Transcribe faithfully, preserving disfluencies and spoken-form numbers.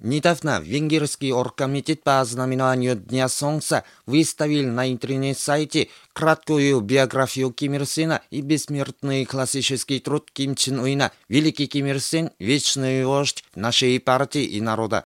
Недавно венгерский оргкомитет по знаменованию Дня Солнца выставил на интернет-сайте краткую биографию Ким Ир Сена и бессмертный классический труд Ким Чен Ына «Великий Ким Ир Сен – вечный вождь нашей партии и народа».